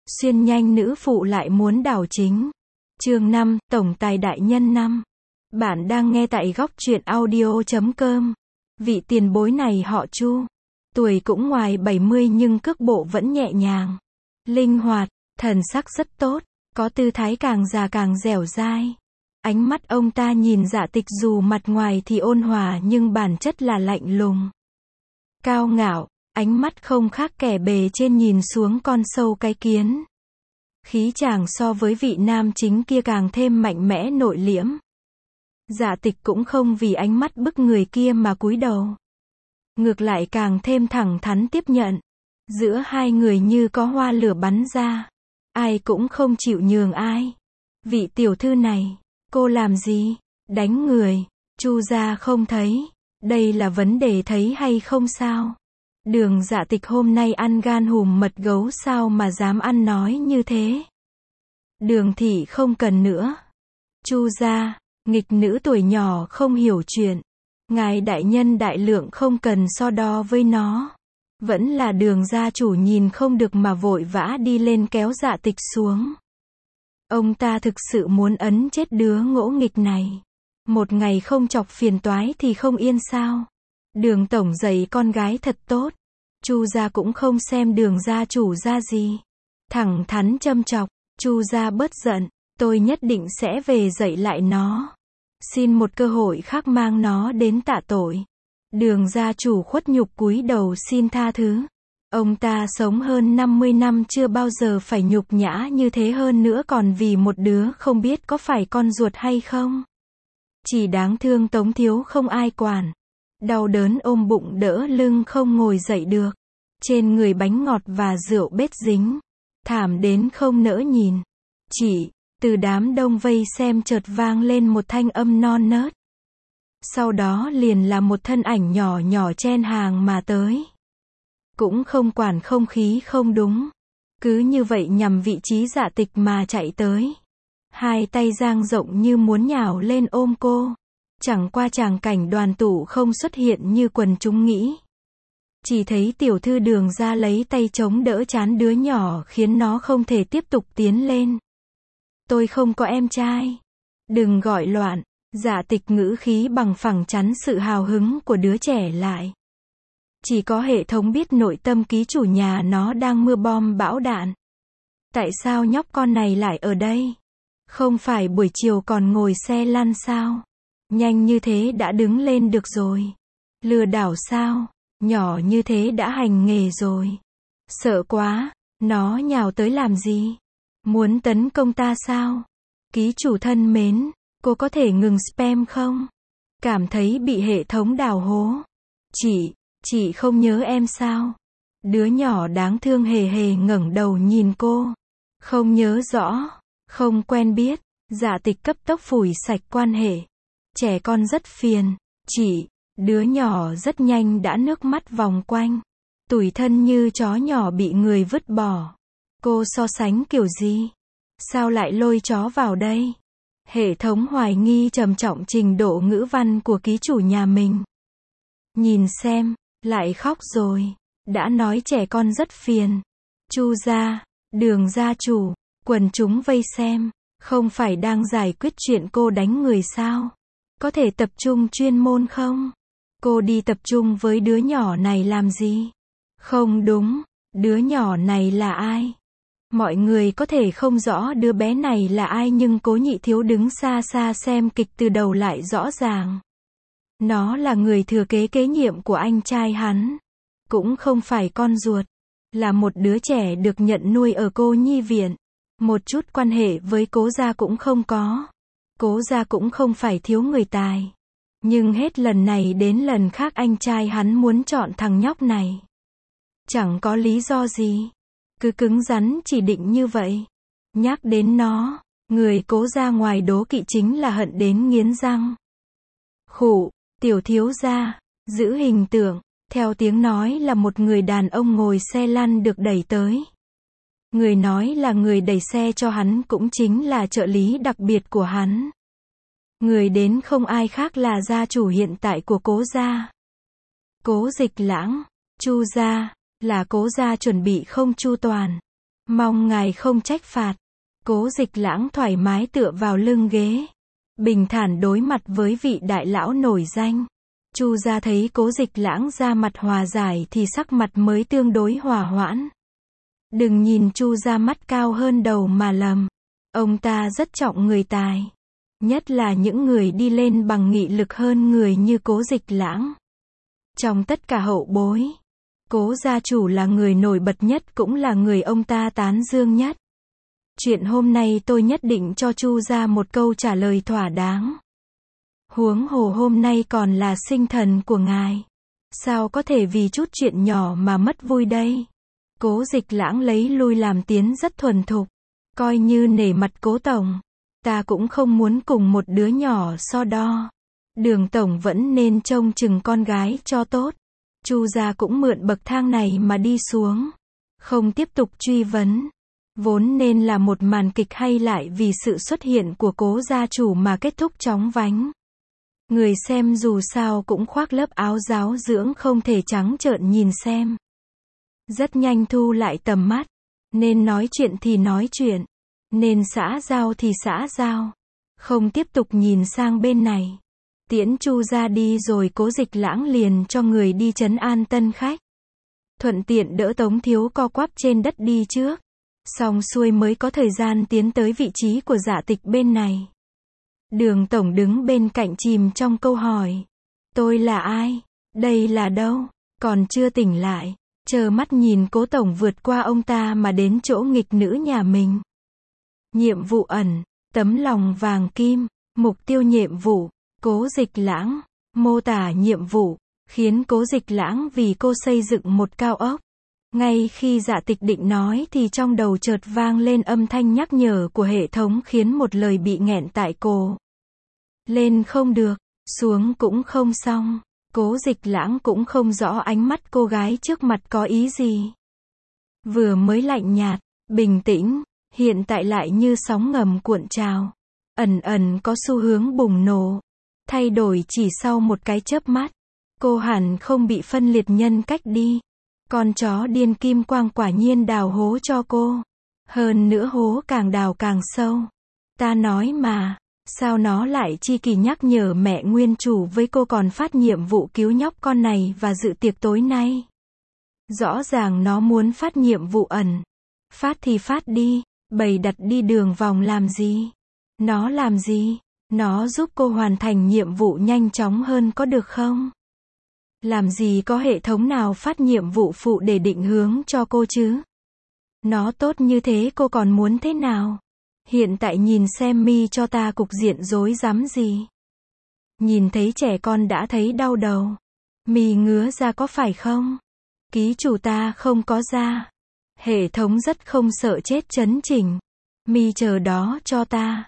Xuyên nhanh nữ phụ lại muốn đảo chính. Chương 5, Tổng tài đại nhân 5. Bạn đang nghe tại góc truyện audio.com. Vị tiền bối này họ Chu. Tuổi cũng ngoài 70 nhưng cước bộ vẫn nhẹ nhàng, linh hoạt, thần sắc rất tốt, có tư thái càng già càng dẻo dai. Ánh mắt ông ta nhìn Dạ Tịch dù mặt ngoài thì ôn hòa nhưng bản chất là lạnh lùng, cao ngạo, ánh mắt không khác kẻ bề trên nhìn xuống con sâu cái kiến. Khí chàng so với vị nam chính kia càng thêm mạnh mẽ nội liễm. Dạ Tịch cũng không vì ánh mắt bức người kia mà cúi đầu. Ngược lại càng thêm thẳng thắn tiếp nhận. Giữa hai người như có hoa lửa bắn ra. Ai cũng không chịu nhường ai. Vị tiểu thư này, cô làm gì? Đánh người. Chu gia không thấy. Đây là vấn đề thấy hay không sao? Đường Dạ Tịch hôm nay ăn gan hùm mật gấu sao mà dám ăn nói như thế? Đường thị không cần nữa. Chu gia, nghịch nữ tuổi nhỏ không hiểu chuyện. Ngài đại nhân đại lượng không cần so đo với nó. Vẫn là Đường gia chủ nhìn không được mà vội vã đi lên kéo Dạ Tịch xuống. Ông ta thực sự muốn ấn chết đứa ngỗ nghịch này. Một ngày không chọc phiền toái thì không yên sao? Đường tổng dạy con gái thật tốt. Chu gia cũng không xem Đường gia chủ ra gì. Thẳng thắn châm chọc. Chu gia bớt giận, tôi nhất định sẽ về dạy lại nó. Xin một cơ hội khác mang nó đến tạ tội. Đường gia chủ khuất nhục cúi đầu xin tha thứ. Ông ta sống hơn 50 năm chưa bao giờ phải nhục nhã như thế, hơn nữa còn vì một đứa không biết có phải con ruột hay không. Chỉ đáng thương Tống Thiếu không ai quản. Đau đớn ôm bụng đỡ lưng không ngồi dậy được. Trên người bánh ngọt và rượu bết dính. Thảm đến không nỡ nhìn. Chỉ, từ đám đông vây xem chợt vang lên một thanh âm non nớt. Sau đó liền là một thân ảnh nhỏ nhỏ chen hàng mà tới. Cũng không quản không khí không đúng. Cứ như vậy nhằm vị trí Dạ Tịch mà chạy tới. Hai tay dang rộng như muốn nhào lên ôm cô. Chẳng qua tràng cảnh đoàn tụ không xuất hiện như quần chúng nghĩ. Chỉ thấy tiểu thư Đường ra lấy tay chống đỡ trán đứa nhỏ khiến nó không thể tiếp tục tiến lên. Tôi không có em trai. Đừng gọi loạn. Dạ Tịch ngữ khí bằng phẳng chắn sự hào hứng của đứa trẻ lại. Chỉ có hệ thống biết nội tâm ký chủ nhà nó đang mưa bom bão đạn. Tại sao nhóc con này lại ở đây? Không phải buổi chiều còn ngồi xe lăn sao? Nhanh như thế đã đứng lên được rồi. Lừa đảo sao? Nhỏ như thế đã hành nghề rồi. Sợ quá. Nó nhào tới làm gì? Muốn tấn công ta sao? Ký chủ thân mến, cô có thể ngừng spam không? Cảm thấy bị hệ thống đào hố. Chị không nhớ em sao? Đứa nhỏ đáng thương hề hề ngẩng đầu nhìn cô. Không nhớ rõ, không quen biết. Dạ Tịch cấp tốc phủi sạch quan hệ. Trẻ con rất phiền. Đứa nhỏ rất nhanh đã nước mắt vòng quanh. Tủi thân như chó nhỏ bị người vứt bỏ. Cô so sánh kiểu gì? Sao lại lôi chó vào đây? Hệ thống hoài nghi trầm trọng trình độ ngữ văn của ký chủ nhà mình. Nhìn xem, lại khóc rồi. Đã nói trẻ con rất phiền. Chu gia, Đường gia chủ, quần chúng vây xem. Không phải đang giải quyết chuyện cô đánh người sao? Có thể tập trung chuyên môn không? Cô đi tập trung với đứa nhỏ này làm gì? Không đúng, đứa nhỏ này là ai? Mọi người có thể không rõ đứa bé này là ai nhưng Cố Nhị Thiếu đứng xa xa xem kịch từ đầu lại rõ ràng. Nó là người thừa kế kế nhiệm của anh trai hắn. Cũng không phải con ruột. Là một đứa trẻ được nhận nuôi ở cô nhi viện. Một chút quan hệ với Cố gia cũng không có. Cố gia cũng không phải thiếu người tài. Nhưng hết lần này đến lần khác anh trai hắn muốn chọn thằng nhóc này. Chẳng có lý do gì. Cứ cứng rắn chỉ định như vậy. Nhắc đến nó, người Cố gia ngoài đố kỵ chính là hận đến nghiến răng. Khụ, tiểu thiếu gia, giữ hình tượng, theo tiếng nói là một người đàn ông ngồi xe lăn được đẩy tới. Người nói là người đẩy xe cho hắn cũng chính là trợ lý đặc biệt của hắn. Người đến không ai khác là gia chủ hiện tại của Cố gia. Cố Dịch Lãng, Chu gia, là Cố gia chuẩn bị không chu toàn. Mong ngài không trách phạt. Cố Dịch Lãng thoải mái tựa vào lưng ghế, bình thản đối mặt với vị đại lão nổi danh. Chu gia thấy Cố Dịch Lãng ra mặt hòa giải thì sắc mặt mới tương đối hòa hoãn. Đừng nhìn Chu gia mắt cao hơn đầu mà lầm. Ông ta rất trọng người tài. Nhất là những người đi lên bằng nghị lực hơn người như Cố Dịch Lãng. Trong tất cả hậu bối, Cố gia chủ là người nổi bật nhất, cũng là người ông ta tán dương nhất. Chuyện hôm nay tôi nhất định cho Chu gia một câu trả lời thỏa đáng. Huống hồ hôm nay còn là sinh thần của ngài. Sao có thể vì chút chuyện nhỏ mà mất vui đây? Cố Dịch Lãng lấy lui làm tiến rất thuần thục. Coi như nể mặt Cố tổng. Ta cũng không muốn cùng một đứa nhỏ so đo. Đường tổng vẫn nên trông chừng con gái cho tốt. Chu gia cũng mượn bậc thang này mà đi xuống. Không tiếp tục truy vấn. Vốn nên là một màn kịch hay lại vì sự xuất hiện của Cố gia chủ mà kết thúc chóng vánh. Người xem dù sao cũng khoác lớp áo giáo dưỡng không thể trắng trợn nhìn xem. Rất nhanh thu lại tầm mắt. Nên nói chuyện thì nói chuyện. Nên xã giao thì xã giao. Không tiếp tục nhìn sang bên này. Tiễn Chu ra đi rồi Cố Dịch Lãng liền cho người đi trấn an tân khách. Thuận tiện đỡ Tống Thiếu co quắp trên đất đi trước. Xong xuôi mới có thời gian tiến tới vị trí của Dạ Tịch bên này. Đường tổng đứng bên cạnh chìm trong câu hỏi. Tôi là ai? Đây là đâu? Còn chưa tỉnh lại. Chờ mắt nhìn Cố tổng vượt qua ông ta mà đến chỗ nghịch nữ nhà mình. Nhiệm vụ ẩn. Tấm lòng vàng kim. Mục tiêu nhiệm vụ. Cố Dịch Lãng. Mô tả nhiệm vụ. Khiến Cố Dịch Lãng vì cô xây dựng một cao ốc. Ngay khi Dạ Tịch định nói thì trong đầu chợt vang lên âm thanh nhắc nhở của hệ thống khiến một lời bị nghẹn tại cổ. Lên không được, xuống cũng không xong. Cố Dịch Lãng cũng không rõ ánh mắt cô gái trước mặt có ý gì. Vừa mới lạnh nhạt, bình tĩnh, hiện tại lại như sóng ngầm cuộn trào. Ẩn ẩn có xu hướng bùng nổ. Thay đổi chỉ sau một cái chớp mắt. Cô hẳn không bị phân liệt nhân cách đi. Con chó điên kim quang quả nhiên đào hố cho cô. Hơn nữa hố càng đào càng sâu. Ta nói mà, sao nó lại chi kỳ nhắc nhở mẹ nguyên chủ với cô còn phát nhiệm vụ cứu nhóc con này và dự tiệc tối nay. Rõ ràng nó muốn phát nhiệm vụ ẩn. Phát thì phát đi, bày đặt đi đường vòng làm gì? Nó làm gì? Nó giúp cô hoàn thành nhiệm vụ nhanh chóng hơn có được không? Làm gì có hệ thống nào phát nhiệm vụ phụ để định hướng cho cô chứ? Nó tốt như thế cô còn muốn thế nào? Hiện tại nhìn xem mi cho ta cục diện rối rắm gì? Nhìn thấy trẻ con đã thấy đau đầu. Mi ngứa ra có phải không? Ký chủ ta không có ra. Hệ thống rất không sợ chết chấn chỉnh. Mi chờ đó cho ta.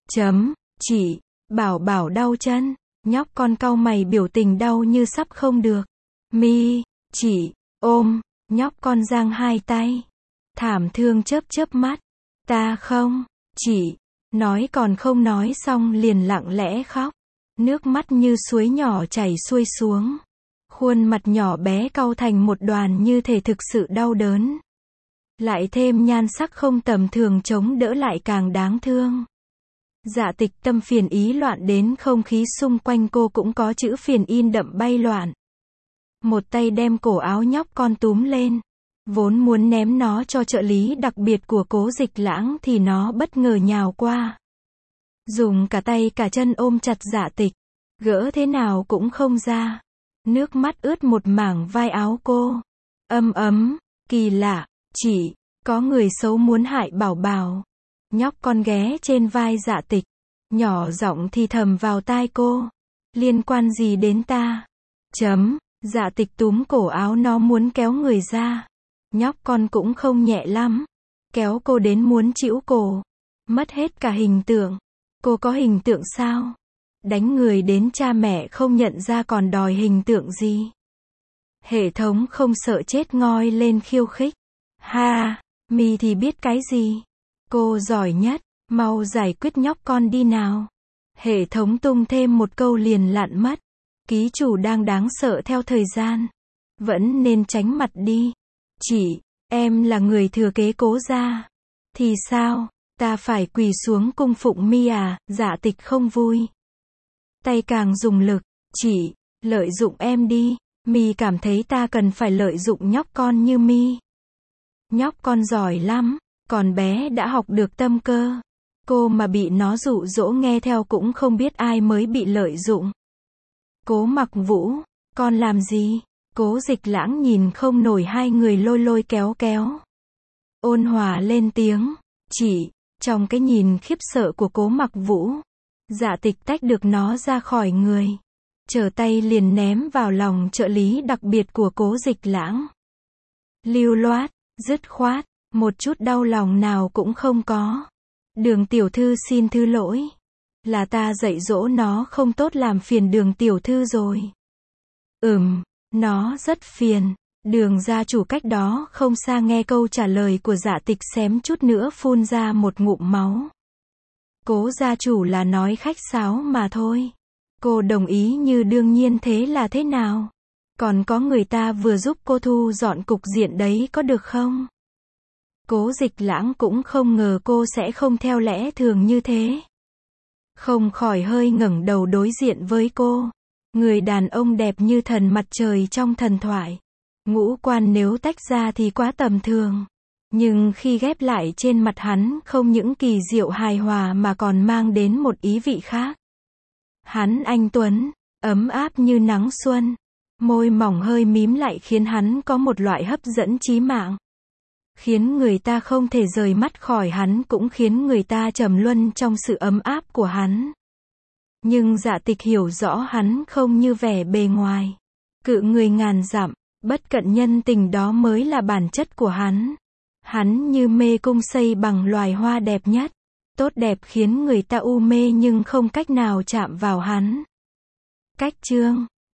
Chị, bảo đau chân. Nhóc con cau mày biểu tình đau như sắp không được. Mi, chị, ôm. Nhóc con giang hai tay. Thảm thương chớp mắt. Ta không, chị. Nói còn không nói xong liền lặng lẽ khóc. Nước mắt như suối nhỏ chảy xuôi xuống. Khuôn mặt nhỏ bé cau thành một đoàn như thể thực sự đau đớn. Lại thêm nhan sắc không tầm thường chống đỡ lại càng đáng thương. Dạ Tịch tâm phiền ý loạn đến không khí xung quanh cô cũng có chữ phiền in đậm bay loạn. Một tay đem cổ áo nhóc con túm lên. Vốn muốn ném nó cho trợ lý đặc biệt của Cố Dịch Lãng thì nó bất ngờ nhào qua. Dùng cả tay cả chân ôm chặt Dạ Tịch. Gỡ thế nào cũng không ra. Nước mắt ướt một mảng vai áo cô. Ấm, kỳ lạ, chị, có người xấu muốn hại bảo bảo. Nhóc con ghé trên vai Dạ Tịch. Nhỏ giọng thì thầm vào tai cô. Liên quan gì đến ta? Dạ Tịch túm cổ áo nó muốn kéo người ra. Nhóc con cũng không nhẹ lắm. Kéo cô đến muốn chĩu cổ. Mất hết cả hình tượng. Cô có hình tượng sao? Đánh người đến cha mẹ không nhận ra còn đòi hình tượng gì? Hệ thống không sợ chết ngoi lên khiêu khích. Ha, mi thì biết cái gì? Cô giỏi nhất, mau giải quyết nhóc con đi nào. Hệ thống tung thêm một câu liền lặn mất. Ký chủ đang đáng sợ theo thời gian. Vẫn nên tránh mặt đi. Chị, Em là người thừa kế Cố gia. Thì sao? Ta phải quỳ xuống cung phụng mi à? Dạ Tịch không vui. Tay càng dùng lực. Chị, lợi dụng em đi. Mi cảm thấy ta cần phải lợi dụng nhóc con như mi. Nhóc con giỏi lắm, còn bé đã học được tâm cơ. Cô mà bị nó dụ dỗ nghe theo cũng không biết ai mới bị lợi dụng. Cố Mặc Vũ, con làm gì? Cố Dịch Lãng nhìn không nổi hai người lôi lôi kéo kéo. Ôn hòa lên tiếng, chị, trong cái nhìn khiếp sợ của Cố Mặc Vũ, Dạ Tịch tách được nó ra khỏi người. Trở tay liền ném vào lòng trợ lý đặc biệt của Cố Dịch Lãng. Lưu loát, dứt khoát, một chút đau lòng nào cũng không có. Đường tiểu thư xin thứ lỗi. Là ta dạy dỗ nó không tốt làm phiền đường tiểu thư rồi. Nó rất phiền. Đường gia chủ cách đó không xa nghe câu trả lời của Dạ Tịch xém chút nữa phun ra một ngụm máu. Cố gia chủ là nói khách sáo mà thôi. Cô đồng ý như đương nhiên thế là thế nào? Còn có người ta vừa giúp cô thu dọn cục diện đấy có được không? Cố Dịch Lãng cũng không ngờ cô sẽ không theo lẽ thường như thế. Không khỏi hơi ngẩng đầu đối diện với cô. Người đàn ông đẹp như thần mặt trời trong thần thoại. Ngũ quan nếu tách ra thì quá tầm thường. Nhưng khi ghép lại trên mặt hắn không những kỳ diệu hài hòa mà còn mang đến một ý vị khác. Hắn anh tuấn, ấm áp như nắng xuân. Môi mỏng hơi mím lại khiến hắn có một loại hấp dẫn chí mạng. Khiến người ta không thể rời mắt khỏi hắn cũng khiến người ta trầm luân trong sự ấm áp của hắn. Nhưng Dạ Tịch hiểu rõ hắn không như vẻ bề ngoài. Cự người ngàn dặm, bất cận nhân tình đó mới là bản chất của hắn. Hắn như mê cung xây bằng loài hoa đẹp nhất. Tốt đẹp khiến người ta u mê nhưng không cách nào chạm vào hắn. Cách chương